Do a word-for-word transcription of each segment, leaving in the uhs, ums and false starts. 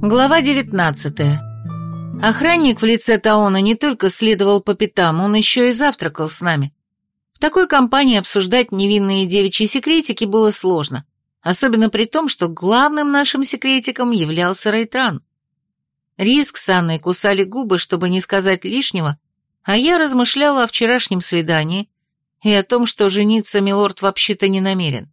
Глава девятнадцатая. Охранник в лице Таона не только следовал по пятам, он еще и завтракал с нами. В такой компании обсуждать невинные девичьи секретики было сложно, особенно при том, что главным нашим секретиком являлся Рейтран. Риск с Анной кусали губы, чтобы не сказать лишнего, а я размышляла о вчерашнем свидании и о том, что жениться милорд вообще-то не намерен.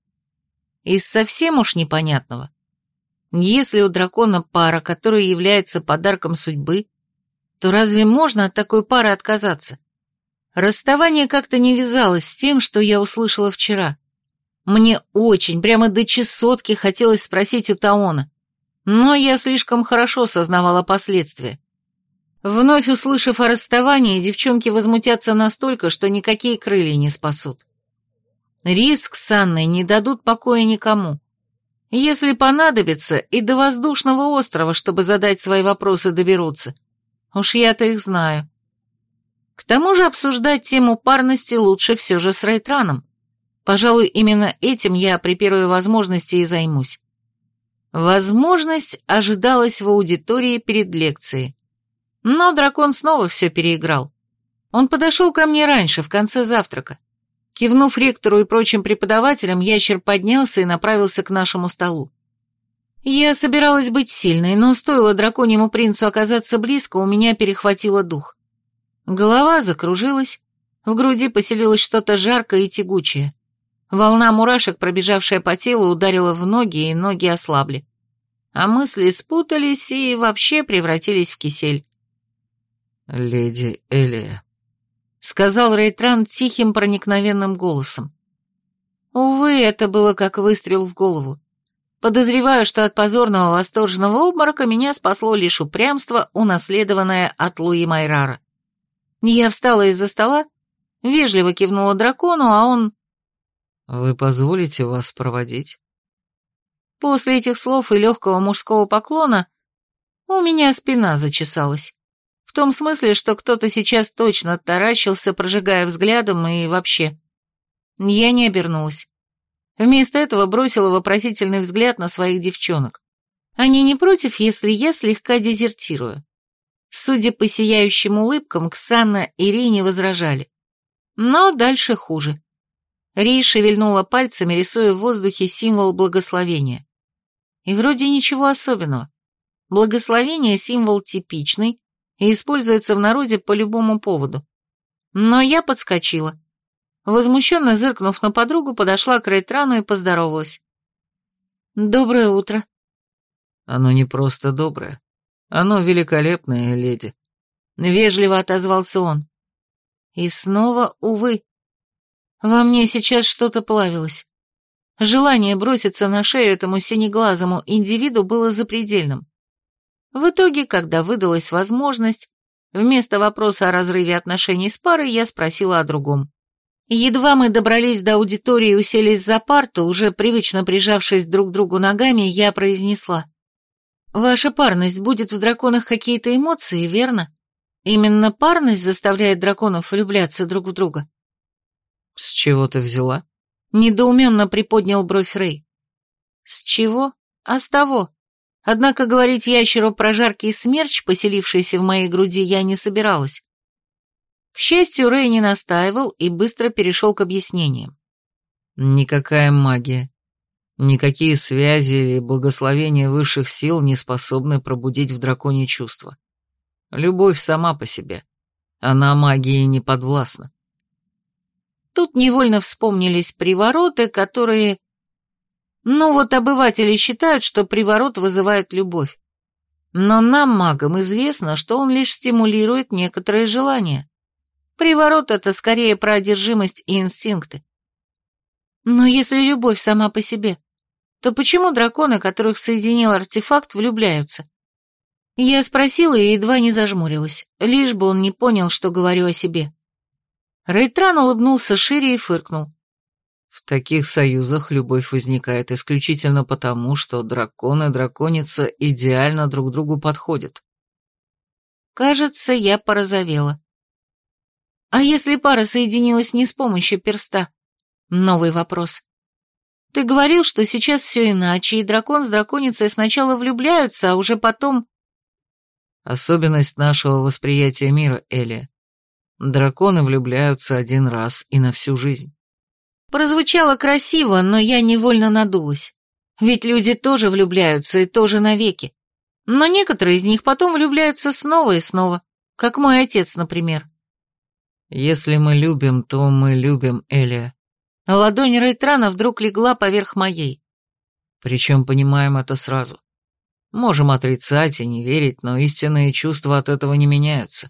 Из совсем уж непонятного. Если у дракона пара, которая является подарком судьбы, то разве можно от такой пары отказаться? Расставание как-то не вязалось с тем, что я услышала вчера. Мне очень, прямо до чесотки хотелось спросить у Таона, но я слишком хорошо сознавала последствия. Вновь услышав о расставании, девчонки возмутятся настолько, что никакие крылья не спасут. Риск с Анной не дадут покоя никому. Если понадобится, и до воздушного острова, чтобы задать свои вопросы, доберутся. Уж я-то их знаю. К тому же обсуждать тему парности лучше все же с Рейтраном. Пожалуй, именно этим я при первой возможности и займусь. Возможность ожидалась в аудитории перед лекцией. Но дракон снова все переиграл. Он подошел ко мне раньше, в конце завтрака. Кивнув ректору и прочим преподавателям, ящер поднялся и направился к нашему столу. Я собиралась быть сильной, но стоило драконьему принцу оказаться близко, у меня перехватило дух. Голова закружилась, в груди поселилось что-то жаркое и тягучее. Волна мурашек, пробежавшая по телу, ударила в ноги, и ноги ослабли. А мысли спутались и вообще превратились в кисель. «Леди Элия», — сказал Рейтран тихим проникновенным голосом. Увы, это было как выстрел в голову. Подозреваю, что от позорного восторженного обморока меня спасло лишь упрямство, унаследованное от Луи Майрара. Я встала из-за стола, вежливо кивнула дракону, а он... «Вы позволите вас проводить?» После этих слов и легкого мужского поклона у меня спина зачесалась. В том смысле, что кто-то сейчас точно таращился, прожигая взглядом, и вообще. Я не обернулась. Вместо этого бросила вопросительный взгляд на своих девчонок. Они не против, если я слегка дезертирую. Судя по сияющим улыбкам, Ксанна и Ри не возражали. Но дальше хуже. Ри шевельнула пальцами, рисуя в воздухе символ благословения. И вроде ничего особенного. Благословение — символ типичный и используется в народе по любому поводу. Но я подскочила. Возмущенно зыркнув на подругу, подошла к Рейтрану и поздоровалась. «Доброе утро». «Оно не просто доброе. Оно великолепное, леди», — вежливо отозвался он. И снова, увы, во мне сейчас что-то плавилось. Желание броситься на шею этому синеглазому индивиду было запредельным. В итоге, когда выдалась возможность, вместо вопроса о разрыве отношений с парой, я спросила о другом. Едва мы добрались до аудитории и уселись за парту, уже привычно прижавшись друг к другу ногами, я произнесла. «Ваша парность будет в драконах какие-то эмоции, верно? Именно парность заставляет драконов влюбляться друг в друга?» «С чего ты взяла?» Недоуменно приподнял бровь Рэй. «С чего? А с того. Однако говорить ящеру про жаркий смерч, поселившийся в моей груди, я не собиралась». К счастью, Рэй не настаивал и быстро перешел к объяснениям. «Никакая магия, никакие связи или благословения высших сил не способны пробудить в драконе чувства. Любовь сама по себе. Она магии не подвластна». Тут невольно вспомнились привороты, которые... Ну вот обыватели считают, что приворот вызывает любовь. Но нам, магам, известно, что он лишь стимулирует некоторые желания. Приворот — это скорее про одержимость и инстинкты. Но если любовь сама по себе, то почему драконы, которых соединил артефакт, влюбляются? Я спросила и едва не зажмурилась, лишь бы он не понял, что говорю о себе. Рейтран улыбнулся шире и фыркнул. «В таких союзах любовь возникает исключительно потому, что дракон и драконица идеально друг другу подходят». Кажется, я порозовела. А если пара соединилась не с помощью перста? Новый вопрос. Ты говорил, что сейчас все иначе, и дракон с драконицей сначала влюбляются, а уже потом... Особенность нашего восприятия мира, Элия. Драконы влюбляются один раз и на всю жизнь. Прозвучало красиво, но я невольно надулась. Ведь люди тоже влюбляются и тоже навеки. Но некоторые из них потом влюбляются снова и снова, как мой отец, например. Если мы любим, то мы любим, Элия. Ладонь Рейтрана вдруг легла поверх моей. Причем понимаем это сразу. Можем отрицать и не верить, но истинные чувства от этого не меняются.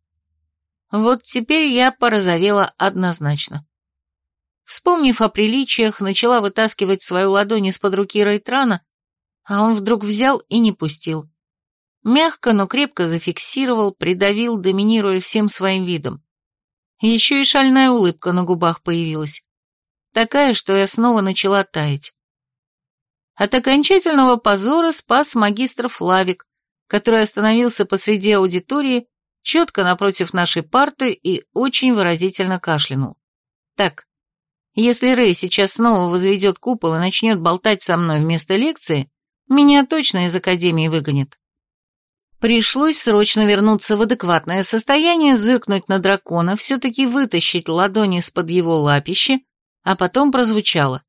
Вот теперь я порозовела однозначно. Вспомнив о приличиях, начала вытаскивать свою ладонь из-под руки Рейтрана, а он вдруг взял и не пустил. Мягко, но крепко зафиксировал, придавил, доминируя всем своим видом. Еще и шальная улыбка на губах появилась. Такая, что я снова начала таять. От окончательного позора спас магистр Флавик, который остановился посреди аудитории, четко напротив нашей парты и очень выразительно кашлянул. Так, если Рэй сейчас снова возведет купол и начнет болтать со мной вместо лекции, меня точно из академии выгонят. Пришлось срочно вернуться в адекватное состояние, зыркнуть на дракона, все-таки вытащить ладони из-под его лапищи, а потом прозвучало.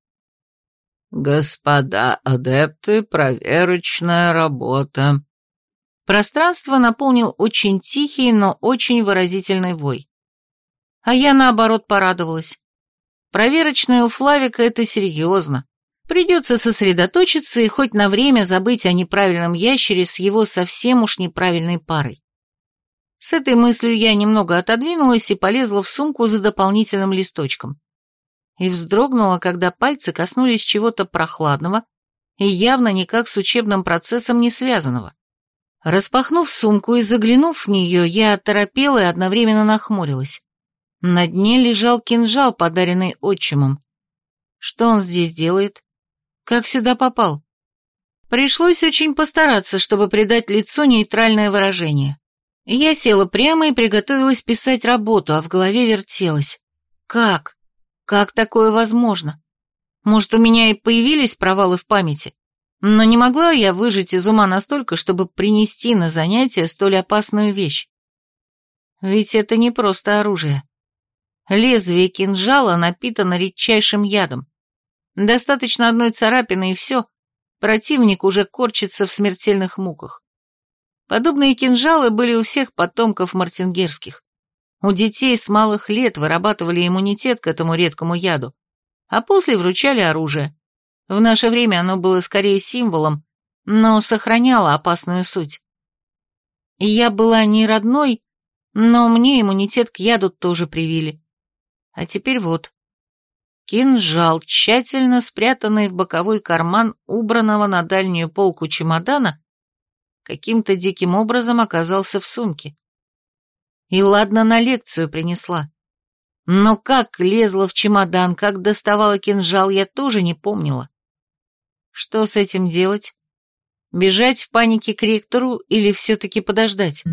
«Господа адепты, проверочная работа». Пространство наполнил очень тихий, но очень выразительный вой. А я, наоборот, порадовалась. Проверочная у Флавика — это серьезно. Придется сосредоточиться и хоть на время забыть о неправильном ящере с его совсем уж неправильной парой. С этой мыслью я немного отодвинулась и полезла в сумку за дополнительным листочком. И вздрогнула, когда пальцы коснулись чего-то прохладного и явно никак с учебным процессом не связанного. Распахнув сумку и заглянув в нее, я оторопела и одновременно нахмурилась. На дне лежал кинжал, подаренный отчимом. Что он здесь делает? Как сюда попал? Пришлось очень постараться, чтобы придать лицу нейтральное выражение. Я села прямо и приготовилась писать работу, а в голове вертелась. Как? Как такое возможно? Может, у меня и появились провалы в памяти, но не могла я выжать из ума настолько, чтобы принести на занятие столь опасную вещь. Ведь это не просто оружие. Лезвие кинжала напитано редчайшим ядом. Достаточно одной царапины и все, противник уже корчится в смертельных муках. Подобные кинжалы были у всех потомков мартингерских. У детей с малых лет вырабатывали иммунитет к этому редкому яду, а после вручали оружие. В наше время оно было скорее символом, но сохраняло опасную суть. Я была не родной, но мне иммунитет к яду тоже привили. А теперь вот. Кинжал, тщательно спрятанный в боковой карман убранного на дальнюю полку чемодана, каким-то диким образом оказался в сумке. И ладно, на лекцию принесла. Но как лезла в чемодан, как доставала кинжал, я тоже не помнила. Что с этим делать? Бежать в панике к ректору или все-таки подождать?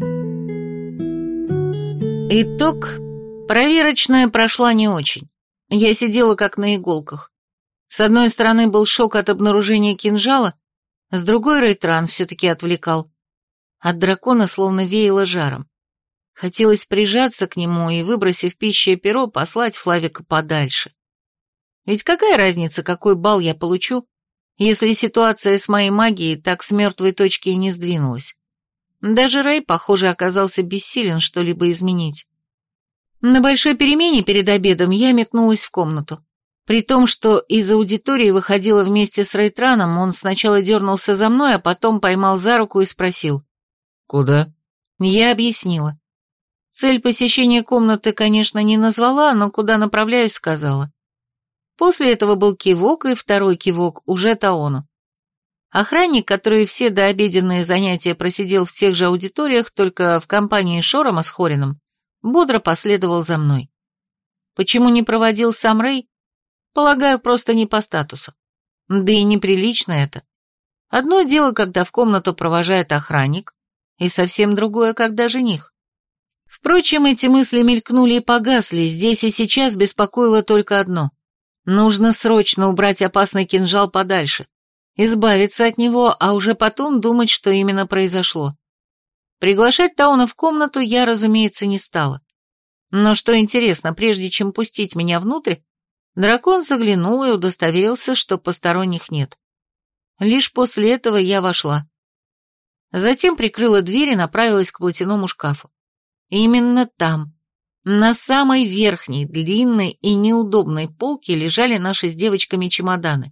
Итог. Проверочная прошла не очень. Я сидела как на иголках. С одной стороны был шок от обнаружения кинжала, с другой Рейтран все-таки отвлекал. От дракона словно веяло жаром. Хотелось прижаться к нему и, выбросив пищу и перо, послать Флавика подальше. Ведь какая разница, какой балл я получу, если ситуация с моей магией так с мертвой точки и не сдвинулась? Даже Рэй, похоже, оказался бессилен что-либо изменить. На большой перемене перед обедом я метнулась в комнату. При том, что из аудитории выходила вместе с Рейтраном, он сначала дернулся за мной, а потом поймал за руку и спросил. «Куда?» Я объяснила. Цель посещения комнаты, конечно, не назвала, но куда направляюсь, сказала. После этого был кивок, и второй кивок уже Таону. Охранник, который все дообеденные занятия просидел в тех же аудиториях, только в компании Шорома с Хорином, бодро последовал за мной. Почему не проводил сам Рэй? Полагаю, просто не по статусу. Да и неприлично это. Одно дело, когда в комнату провожает охранник, и совсем другое, когда жених. Впрочем, эти мысли мелькнули и погасли, здесь и сейчас беспокоило только одно. Нужно срочно убрать опасный кинжал подальше, избавиться от него, а уже потом думать, что именно произошло. Приглашать Тауна в комнату я, разумеется, не стала. Но что интересно, прежде чем пустить меня внутрь, дракон заглянул и удостоверился, что посторонних нет. Лишь после этого я вошла. Затем прикрыла дверь и направилась к платяному шкафу. Именно там, на самой верхней, длинной и неудобной полке лежали наши с девочками чемоданы.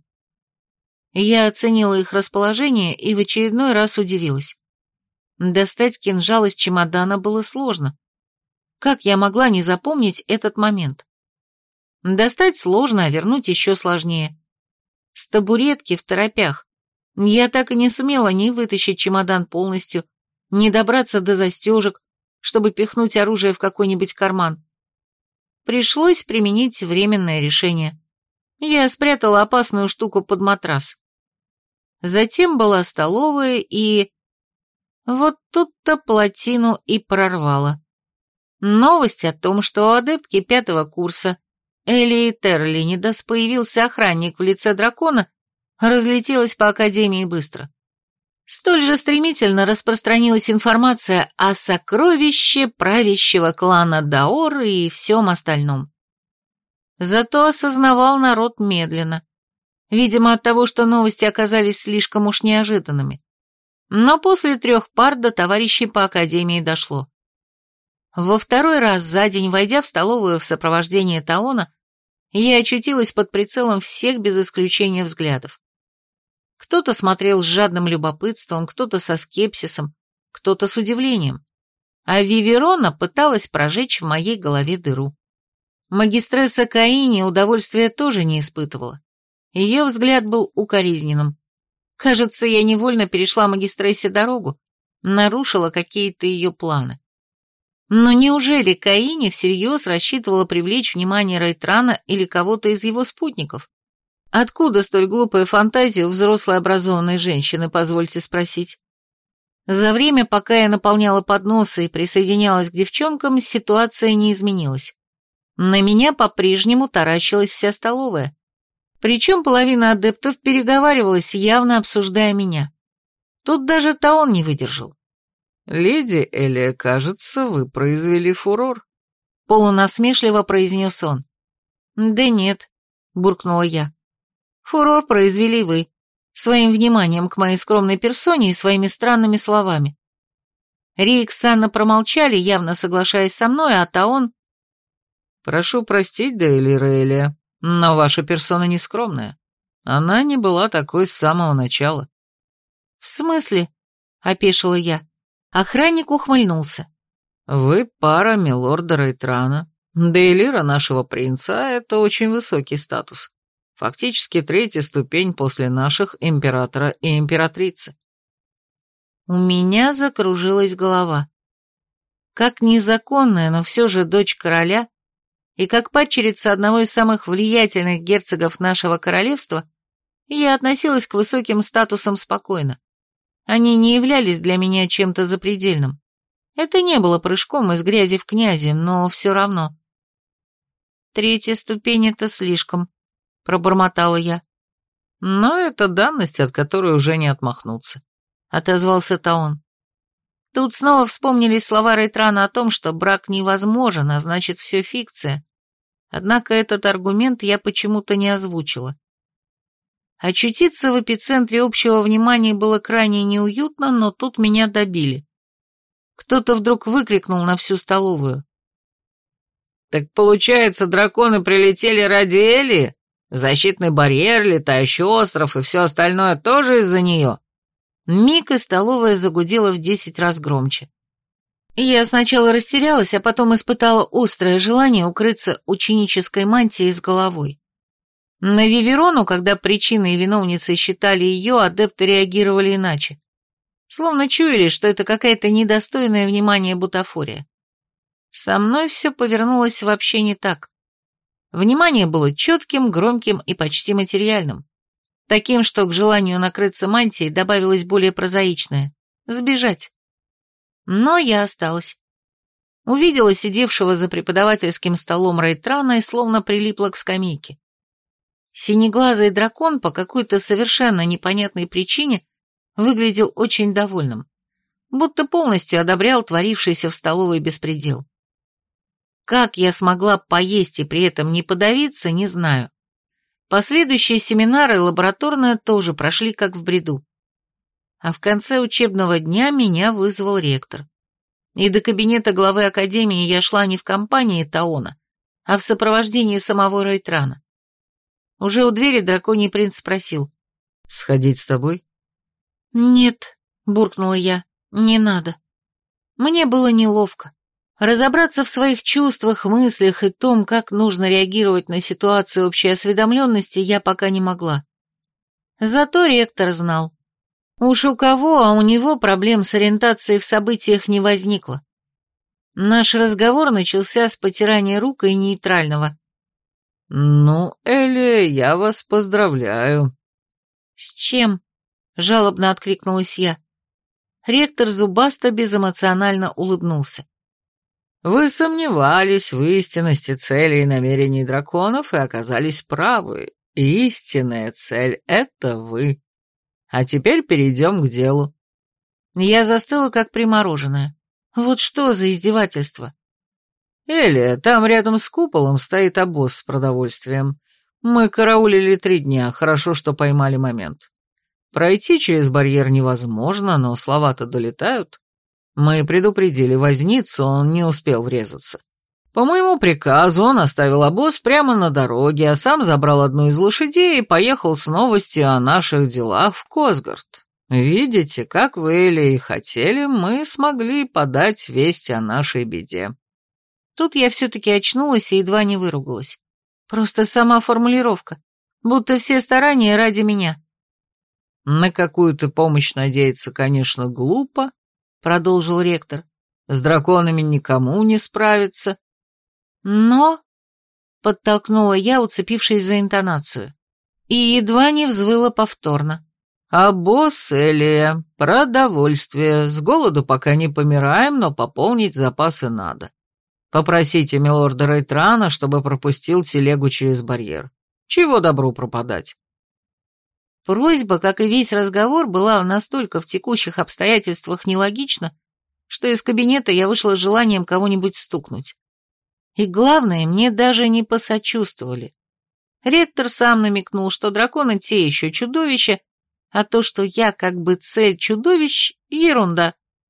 Я оценила их расположение и в очередной раз удивилась. Достать кинжал из чемодана было сложно. Как я могла не запомнить этот момент? Достать сложно, а вернуть еще сложнее. С табуретки в торопях я так и не сумела ни вытащить чемодан полностью, ни добраться до застежек, чтобы пихнуть оружие в какой-нибудь карман. Пришлось применить временное решение. Я спрятала опасную штуку под матрас. Затем была столовая и... Вот тут-то плотину и прорвало. Новость о том, что у адептки пятого курса Элии Терлинидас появился охранник в лице дракона, разлетелась по Академии быстро. Столь же стремительно распространилась информация о сокровище правящего клана Даор и всем остальном. Зато осознавал народ медленно, видимо от того, что новости оказались слишком уж неожиданными. Но после трех пар до товарищей по Академии дошло. Во второй раз за день, войдя в столовую в сопровождении Таона, я очутилась под прицелом всех без исключения взглядов. Кто-то смотрел с жадным любопытством, кто-то со скепсисом, кто-то с удивлением. А Виверона пыталась прожечь в моей голове дыру. Магистресса Каини удовольствия тоже не испытывала. Ее взгляд был укоризненным. Кажется, я невольно перешла магистрессе дорогу, нарушила какие-то ее планы. Но неужели Каини всерьез рассчитывала привлечь внимание Рейтрана или кого-то из его спутников? Откуда столь глупая фантазия у взрослой образованной женщины, позвольте спросить? За время, пока я наполняла подносы и присоединялась к девчонкам, ситуация не изменилась. На меня по-прежнему таращилась вся столовая. Причем половина адептов переговаривалась, явно обсуждая меня. Тут даже Таон не выдержал. «Леди Элия, кажется, вы произвели фурор», — полунасмешливо произнес он. «Да нет», — буркнула я. «Фурор произвели вы, своим вниманием к моей скромной персоне и своими странными словами». Рик с Анна промолчали, явно соглашаясь со мной, а Таон... «Прошу простить, Дейлира Элия, но ваша персона не скромная. Она не была такой с самого начала». «В смысле?» — опешила я. Охранник ухмыльнулся. «Вы пара милорда Рейтрана. Дейлира нашего принца — это очень высокий статус. Фактически третья ступень после наших императора и императрицы». У меня закружилась голова. Как незаконная, но все же дочь короля, и как падчерица одного из самых влиятельных герцогов нашего королевства, я относилась к высоким статусам спокойно. Они не являлись для меня чем-то запредельным. Это не было прыжком из грязи в князи, но все равно. «Третья ступень — это слишком», — пробормотала я. «Но это данность, от которой уже не отмахнуться», — отозвался Таон. Тут снова вспомнились слова Рейтрана о том, что брак невозможен, а значит, все фикция. Однако этот аргумент я почему-то не озвучила. Очутиться в эпицентре общего внимания было крайне неуютно, но тут меня добили. Кто-то вдруг выкрикнул на всю столовую. «Так получается, драконы прилетели ради Элии? Защитный барьер, летающий остров и все остальное тоже из-за нее?» Миг и столовая загудела в десять раз громче. Я сначала растерялась, а потом испытала острое желание укрыться ученической мантией с головой. На Виверону, когда причиной и виновницей считали ее, адепты реагировали иначе. Словно чуяли, что это какая-то недостойная внимания бутафория. Со мной все повернулось вообще не так. Внимание было четким, громким и почти материальным. Таким, что к желанию накрыться мантией добавилось более прозаичное — сбежать. Но я осталась. Увидела сидевшего за преподавательским столом Рейтрана и словно прилипла к скамейке. Синеглазый дракон по какой-то совершенно непонятной причине выглядел очень довольным, будто полностью одобрял творившийся в столовой беспредел. Как я смогла поесть и при этом не подавиться, не знаю. Последующие семинары и лабораторные тоже прошли как в бреду. А в конце учебного дня меня вызвал ректор. И до кабинета главы академии я шла не в компании Таона, а в сопровождении самого Рейтрана. Уже у двери драконий принц спросил: «Сходить с тобой?» «Нет», — буркнула я, — «не надо». Мне было неловко. Разобраться в своих чувствах, мыслях и том, как нужно реагировать на ситуацию общей осведомленности, я пока не могла. Зато ректор знал. Уж у кого, а у него проблем с ориентацией в событиях не возникло. Наш разговор начался с потирания рук и нейтрального: «Ну, Элли, я вас поздравляю». «С чем?» — жалобно откликнулась я. Ректор зубасто безэмоционально улыбнулся. «Вы сомневались в истинности целей и намерений драконов и оказались правы. Истинная цель — это вы. А теперь перейдем к делу». Я застыла, как примороженная. Вот что за издевательство? «Элли, там рядом с куполом стоит обоз с продовольствием. Мы караулили три дня, хорошо, что поймали момент. Пройти через барьер невозможно, но слова-то долетают. Мы предупредили возницу, он не успел врезаться. По моему приказу он оставил обоз прямо на дороге, а сам забрал одну из лошадей и поехал с новостью о наших делах в Косгард. Видите, как вы, Элли, и хотели, мы смогли подать весть о нашей беде». Тут я все-таки очнулась и едва не выругалась. Просто сама формулировка. Будто все старания ради меня. «На какую-то помощь надеяться, конечно, глупо», — продолжил ректор. «С драконами никому не справиться». «Но...» — подтолкнула я, уцепившись за интонацию. И едва не взвыла повторно. «А босс, Элия, продовольствие. С голоду пока не помираем, но пополнить запасы надо. Попросите милорда Рейтрана, чтобы пропустил телегу через барьер. Чего добру пропадать?» Просьба, как и весь разговор, была настолько в текущих обстоятельствах нелогична, что из кабинета я вышла с желанием кого-нибудь стукнуть. И главное, мне даже не посочувствовали. Ректор сам намекнул, что драконы те еще чудовища, а то, что я как бы цель чудовищ, ерунда.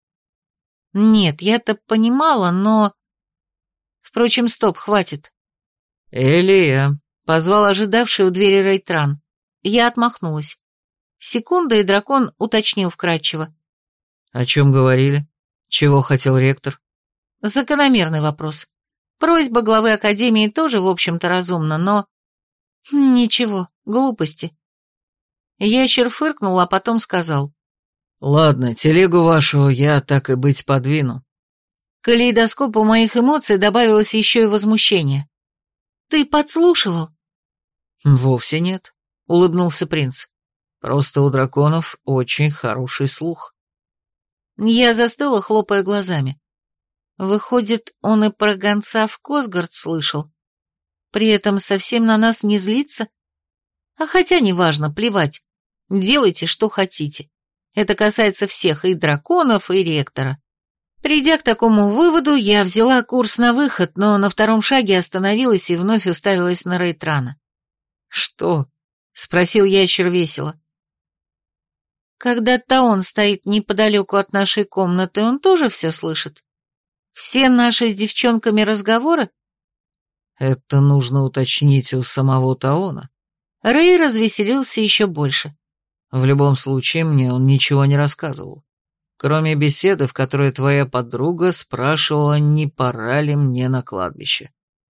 Нет, я-то понимала, но... Впрочем, стоп, хватит. «Элия», — позвал ожидавший у двери Рейтран. Я отмахнулась. Секунда, и дракон уточнил вкратчиво: «О чем говорили? Чего хотел ректор?» Закономерный вопрос. Просьба главы академии тоже, в общем-то, разумна, но... Ничего, глупости. Ящер фыркнул, а потом сказал: «Ладно, телегу вашу я, так и быть, подвину». К калейдоскопу моих эмоций добавилось еще и возмущение. «Ты подслушивал?» «Вовсе нет», — улыбнулся принц. «Просто у драконов очень хороший слух». Я застыла, хлопая глазами. Выходит, он и про гонца в Косгард слышал. При этом совсем на нас не злится? А хотя неважно, плевать. Делайте, что хотите. Это касается всех, и драконов, и ректора. Придя к такому выводу, я взяла курс на выход, но на втором шаге остановилась и вновь уставилась на Рейтрана. «Что?» — спросил ящер весело. «Когда Таон стоит неподалеку от нашей комнаты, он тоже все слышит? Все наши с девчонками разговоры?» «Это нужно уточнить у самого Таона». Рэй развеселился еще больше. «В любом случае, мне он ничего не рассказывал. Кроме беседы, в которой твоя подруга спрашивала, не пора ли мне на кладбище».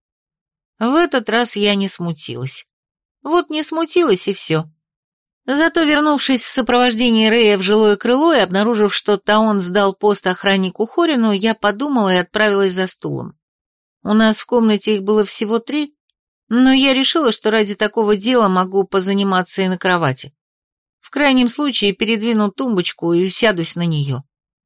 В этот раз я не смутилась. Вот не смутилась, и все. Зато, вернувшись в сопровождении Рэя в жилое крыло и обнаружив, что Таон сдал пост охраннику Хорину, я подумала и отправилась за стулом. У нас в комнате их было всего три, но я решила, что ради такого дела могу позаниматься и на кровати. В крайнем случае передвину тумбочку и усядусь на нее.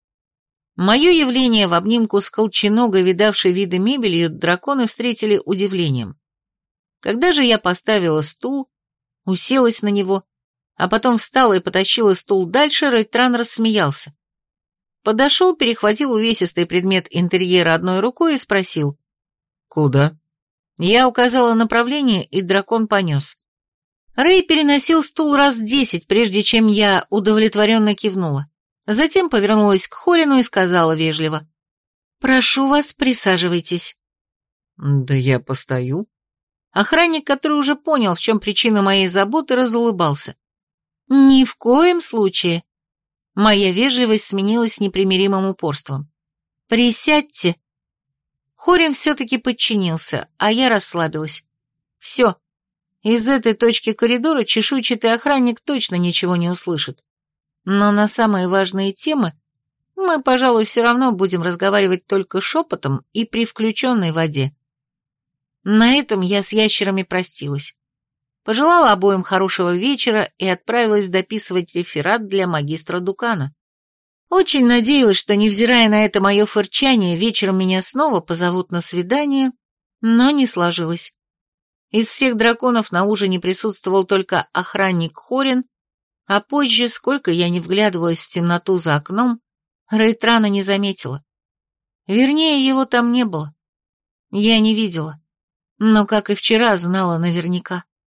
Мое явление в обнимку с колченогой, видавшей виды мебелью, драконы встретили удивлением. Когда же я поставила стул, уселась на него, а потом встала и потащила стул дальше, Рейтран рассмеялся. Подошел, перехватил увесистый предмет интерьера одной рукой и спросил: «Куда?» Я указала направление, и дракон понес. Рэй переносил стул раз десять, прежде чем я удовлетворенно кивнула. Затем повернулась к Хорину и сказала вежливо: «Прошу вас, присаживайтесь». «Да я постою». Охранник, который уже понял, в чем причина моей заботы, разулыбался. «Ни в коем случае». Моя вежливость сменилась непримиримым упорством. «Присядьте». Хорин все-таки подчинился, а я расслабилась. Все. Из этой точки коридора чешуйчатый охранник точно ничего не услышит. Но на самые важные темы мы, пожалуй, все равно будем разговаривать только шепотом и при включенной воде. На этом я с ящерами простилась. Пожелала обоим хорошего вечера и отправилась дописывать реферат для магистра Дукана. Очень надеялась, что, невзирая на это мое фырчание, вечером меня снова позовут на свидание, но не сложилось. Из всех драконов на ужине присутствовал только охранник Хорин, а позже, сколько я не вглядывалась в темноту за окном, Рейтрана не заметила. Вернее, его там не было. Я не видела, но, как и вчера, знала наверняка.